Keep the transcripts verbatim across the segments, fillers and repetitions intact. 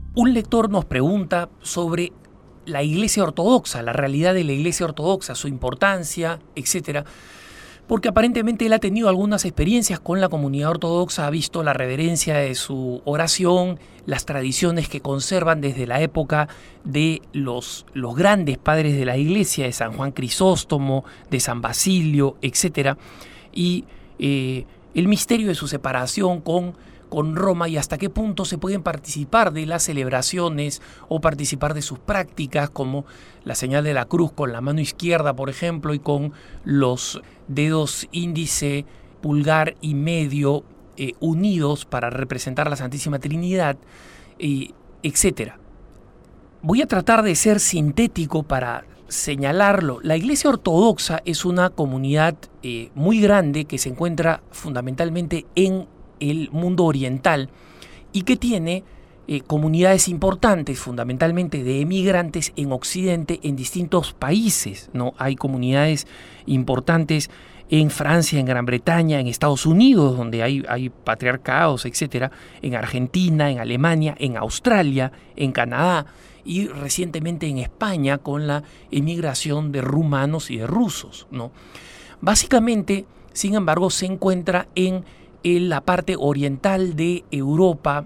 Un lector nos pregunta sobre la Iglesia Ortodoxa, la realidad de la Iglesia Ortodoxa, su importancia, etcétera, porque aparentemente él ha tenido algunas experiencias con la comunidad ortodoxa, ha visto la reverencia de su oración, las tradiciones que conservan desde la época de los, los grandes padres de la Iglesia, de San Juan Crisóstomo, de San Basilio, etcétera, y eh, el misterio de su separación con con Roma y hasta qué punto se pueden participar de las celebraciones o participar de sus prácticas, como la señal de la cruz con la mano izquierda, por ejemplo, y con los dedos índice, pulgar y medio eh, unidos para representar la Santísima Trinidad, eh, etcétera. Voy a tratar de ser sintético para señalarlo. La Iglesia Ortodoxa es una comunidad eh, muy grande que se encuentra fundamentalmente en el mundo oriental y que tiene eh, comunidades importantes, fundamentalmente de emigrantes en Occidente, en distintos países, ¿no? Hay comunidades importantes en Francia, en Gran Bretaña, en Estados Unidos, donde hay, hay patriarcados, etcétera, en Argentina, en Alemania, en Australia, en Canadá y recientemente en España con la emigración de rumanos y de rusos, ¿no? Básicamente, sin embargo, se encuentra en en la parte oriental de Europa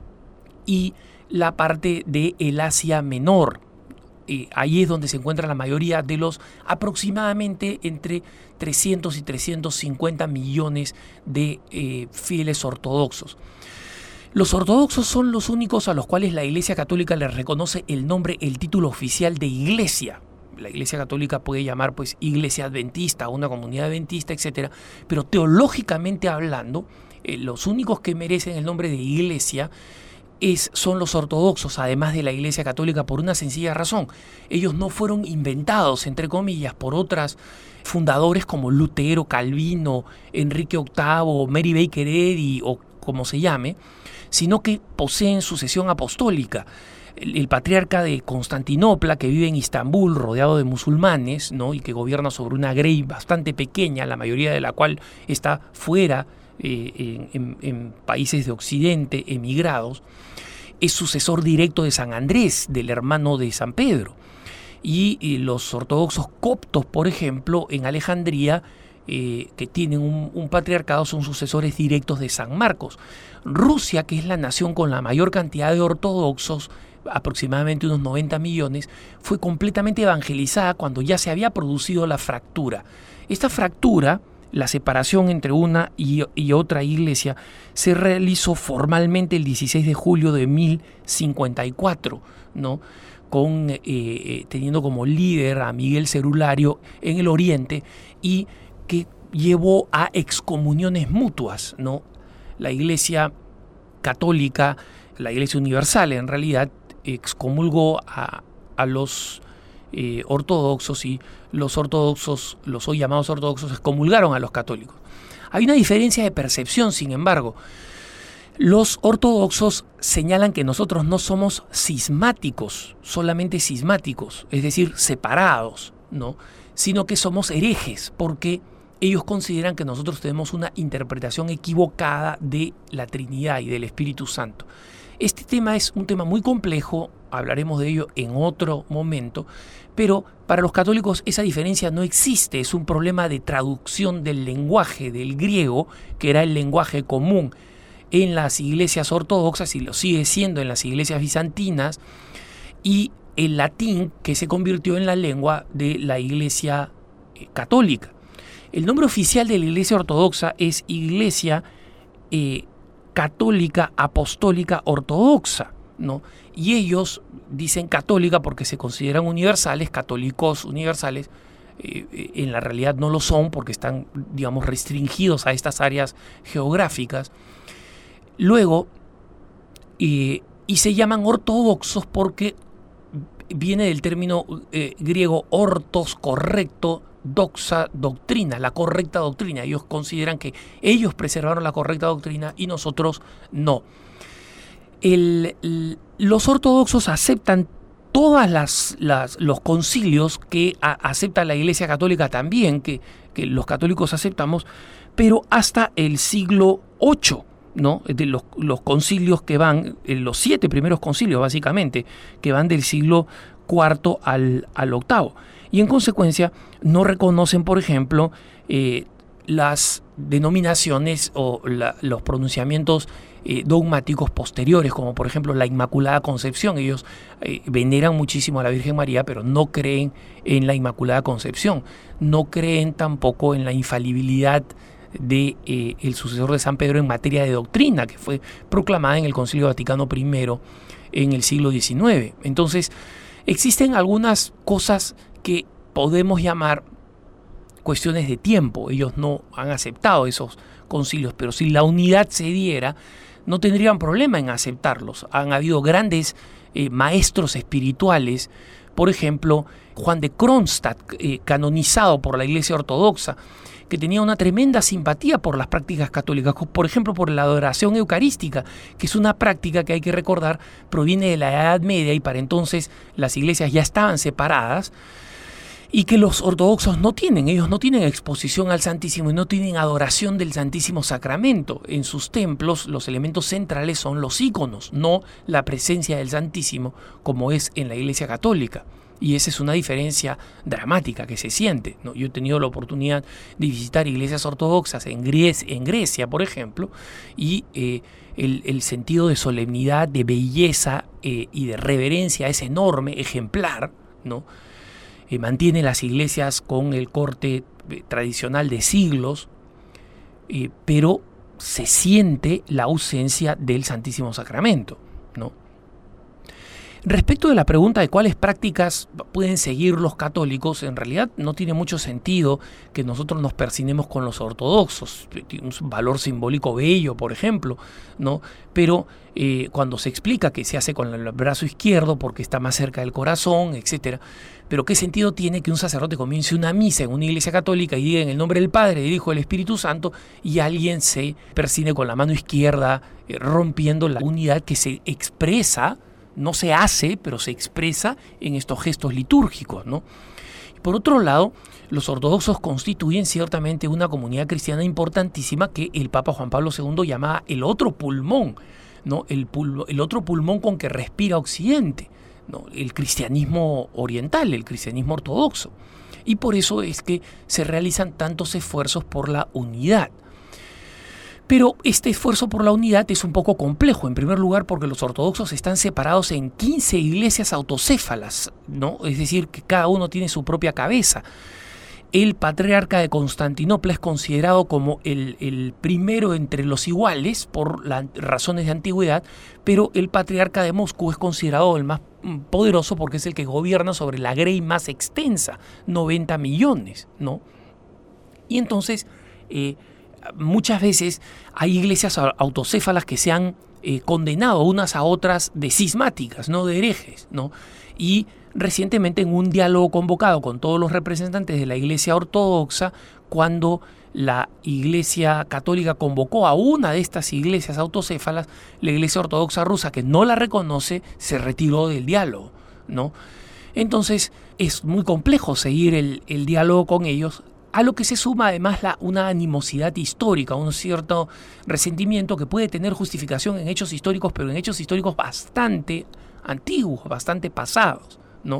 y la parte de el Asia Menor. Eh, ahí es donde se encuentra la mayoría de los aproximadamente entre trescientos y trescientos cincuenta millones de eh, fieles ortodoxos. Los ortodoxos son los únicos a los cuales la Iglesia Católica les reconoce el nombre, el título oficial de iglesia. La Iglesia Católica puede llamar pues Iglesia Adventista, una comunidad adventista, etcétera, pero teológicamente hablando, eh, los únicos que merecen el nombre de iglesia es, son los ortodoxos, además de la Iglesia Católica, por una sencilla razón. Ellos no fueron inventados, entre comillas, por otros fundadores como Lutero, Calvino, Enrique octavo, Mary Baker Eddy o como se llame, sino que poseen sucesión apostólica. El patriarca de Constantinopla, que vive en Istambul rodeado de musulmanes, ¿no? Y que gobierna sobre una grey bastante pequeña, la mayoría de la cual está fuera eh, en, en países de Occidente, emigrados, es sucesor directo de San Andrés, del hermano de San Pedro. Y, y los ortodoxos coptos, por ejemplo, en Alejandría, Eh, que tienen un, un patriarcado, son sucesores directos de San Marcos. Rusia, que es la nación con la mayor cantidad de ortodoxos, aproximadamente unos noventa millones, fue completamente evangelizada cuando ya se había producido la fractura. Esta fractura, la separación entre una y, y otra iglesia, se realizó formalmente el dieciséis de julio de mil cincuenta y cuatro, ¿no? Con, eh, teniendo como líder a Miguel Cerulario en el Oriente y que llevó a excomuniones mutuas, ¿no? La Iglesia Católica, la Iglesia Universal en realidad, excomulgó a, a los eh, ortodoxos y los ortodoxos, los hoy llamados ortodoxos, excomulgaron a los católicos. Hay una diferencia de percepción, sin embargo. Los ortodoxos señalan que nosotros no somos cismáticos, solamente cismáticos, es decir, separados, ¿no? Sino que somos herejes, porque ellos consideran que nosotros tenemos una interpretación equivocada de la Trinidad y del Espíritu Santo. Este tema es un tema muy complejo, hablaremos de ello en otro momento, pero para los católicos esa diferencia no existe, es un problema de traducción del lenguaje del griego, que era el lenguaje común en las iglesias ortodoxas y lo sigue siendo en las iglesias bizantinas, y el latín, que se convirtió en la lengua de la Iglesia Católica. El nombre oficial de la Iglesia Ortodoxa es Iglesia eh, Católica Apostólica Ortodoxa, ¿no? Y ellos dicen católica porque se consideran universales, católicos universales. Eh, en la realidad no lo son porque están, digamos, restringidos a estas áreas geográficas. Luego, eh, y se llaman ortodoxos porque viene del término eh, griego ortos, correcto, doxa, doctrina, la correcta doctrina. Ellos consideran que ellos preservaron la correcta doctrina y nosotros no. El, el, los ortodoxos aceptan todas las, las los concilios que a, acepta la Iglesia Católica también, que, que los católicos aceptamos, pero hasta el siglo ocho, ¿no? De los, los concilios que van, los siete primeros concilios básicamente, que van del siglo cuarto al, al octavo. Y en consecuencia no reconocen, por ejemplo, eh, las denominaciones o la, los pronunciamientos eh, dogmáticos posteriores, como por ejemplo la Inmaculada Concepción. Ellos eh, veneran muchísimo a la Virgen María, pero no creen en la Inmaculada Concepción. No creen tampoco en la infalibilidad de eh, el sucesor de San Pedro en materia de doctrina, que fue proclamada en el Concilio Vaticano primero en el siglo diecinueve. Entonces, existen algunas cosas que podemos llamar cuestiones de tiempo. Ellos no han aceptado esos concilios, pero si la unidad se diera, no tendrían problema en aceptarlos. Han habido grandes eh, maestros espirituales, por ejemplo, Juan de Kronstadt, eh, canonizado por la Iglesia Ortodoxa, que tenía una tremenda simpatía por las prácticas católicas, por ejemplo por la adoración eucarística, que es una práctica que hay que recordar proviene de la Edad Media y para entonces las iglesias ya estaban separadas y que los ortodoxos no tienen. Ellos no tienen exposición al Santísimo y no tienen adoración del Santísimo Sacramento. En sus templos los elementos centrales son los íconos, no la presencia del Santísimo como es en la Iglesia Católica. Y esa es una diferencia dramática que se siente, ¿no? Yo he tenido la oportunidad de visitar iglesias ortodoxas en Grecia, en Grecia por ejemplo, y eh, el, el sentido de solemnidad, de belleza eh, y de reverencia es enorme, ejemplar, ¿no? Eh, mantiene las iglesias con el corte eh, tradicional de siglos, eh, pero se siente la ausencia del Santísimo Sacramento, ¿no? Respecto de la pregunta de cuáles prácticas pueden seguir los católicos, en realidad no tiene mucho sentido que nosotros nos persinemos con los ortodoxos. Tiene un valor simbólico bello, por ejemplo, ¿no? Pero eh, cuando se explica que se hace con el brazo izquierdo porque está más cerca del corazón, etcétera. Pero ¿qué sentido tiene que un sacerdote comience una misa en una iglesia católica y diga en el nombre del Padre, del Hijo y del Espíritu Santo y alguien se persine con la mano izquierda, eh, rompiendo la unidad que se expresa? No se hace, pero se expresa en estos gestos litúrgicos, ¿no? Por otro lado, los ortodoxos constituyen ciertamente una comunidad cristiana importantísima que el Papa Juan Pablo segundo llamaba el otro pulmón, ¿no? El, pul- el otro pulmón con que respira Occidente, ¿no? El cristianismo oriental, el cristianismo ortodoxo. Y por eso es que se realizan tantos esfuerzos por la unidad. Pero este esfuerzo por la unidad es un poco complejo, en primer lugar porque los ortodoxos están separados en quince iglesias autocéfalas, ¿no? Es decir, que cada uno tiene su propia cabeza. El patriarca de Constantinopla es considerado como el, el primero entre los iguales por las razones de antigüedad, pero el patriarca de Moscú es considerado el más poderoso porque es el que gobierna sobre la grey más extensa, noventa millones, ¿no? Y entonces Eh, muchas veces hay iglesias autocéfalas que se han eh, condenado unas a otras de cismáticas, no de herejes, ¿no? Y recientemente en un diálogo convocado con todos los representantes de la Iglesia Ortodoxa, cuando la Iglesia Católica convocó a una de estas iglesias autocéfalas, la Iglesia Ortodoxa rusa, que no la reconoce, se retiró del diálogo, ¿no? Entonces es muy complejo seguir el, el diálogo con ellos, a lo que se suma además la, una animosidad histórica, un cierto resentimiento que puede tener justificación en hechos históricos, pero en hechos históricos bastante antiguos, bastante pasados, ¿no?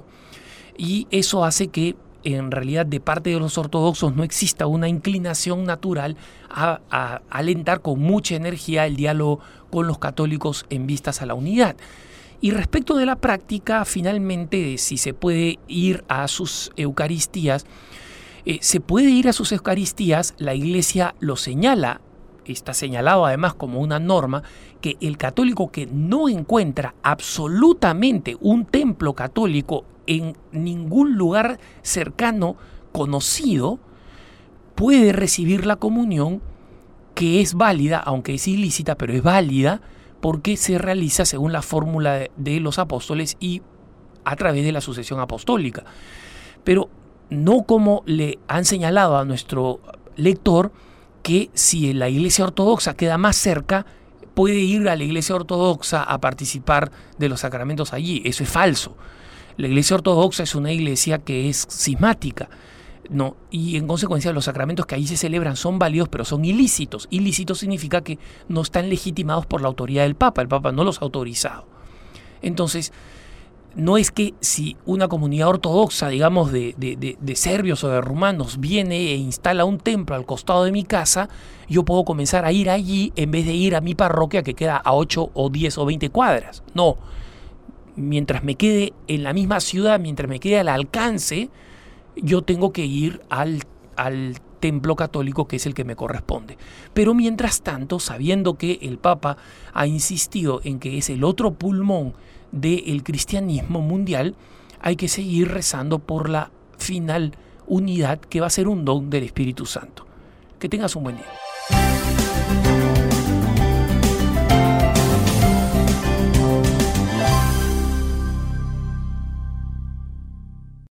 Y eso hace que en realidad de parte de los ortodoxos no exista una inclinación natural a, a alentar con mucha energía el diálogo con los católicos en vistas a la unidad. Y respecto de la práctica, finalmente, de si se puede ir a sus Eucaristías, Eh, se puede ir a sus Eucaristías, la Iglesia lo señala, está señalado además como una norma, que el católico que no encuentra absolutamente un templo católico en ningún lugar cercano conocido, puede recibir la comunión, que es válida, aunque es ilícita, pero es válida, porque se realiza según la fórmula de, de los apóstoles y a través de la sucesión apostólica. Pero no como le han señalado a nuestro lector, que si la Iglesia Ortodoxa queda más cerca, puede ir a la Iglesia Ortodoxa a participar de los sacramentos allí. Eso es falso. La Iglesia Ortodoxa es una iglesia que es cismática. No, y en consecuencia los sacramentos que ahí se celebran son válidos, pero son ilícitos. Ilícitos significa que no están legitimados por la autoridad del Papa. El Papa no los ha autorizado. Entonces, no es que si una comunidad ortodoxa, digamos, de, de, de, de serbios o de rumanos viene e instala un templo al costado de mi casa, yo puedo comenzar a ir allí en vez de ir a mi parroquia que queda a ocho o diez o veinte cuadras. No, mientras me quede en la misma ciudad, mientras me quede al alcance, yo tengo que ir al, al templo católico que es el que me corresponde. Pero mientras tanto, sabiendo que el Papa ha insistido en que es el otro pulmón del cristianismo mundial, hay que seguir rezando por la final unidad que va a ser un don del Espíritu Santo. Que tengas un buen día.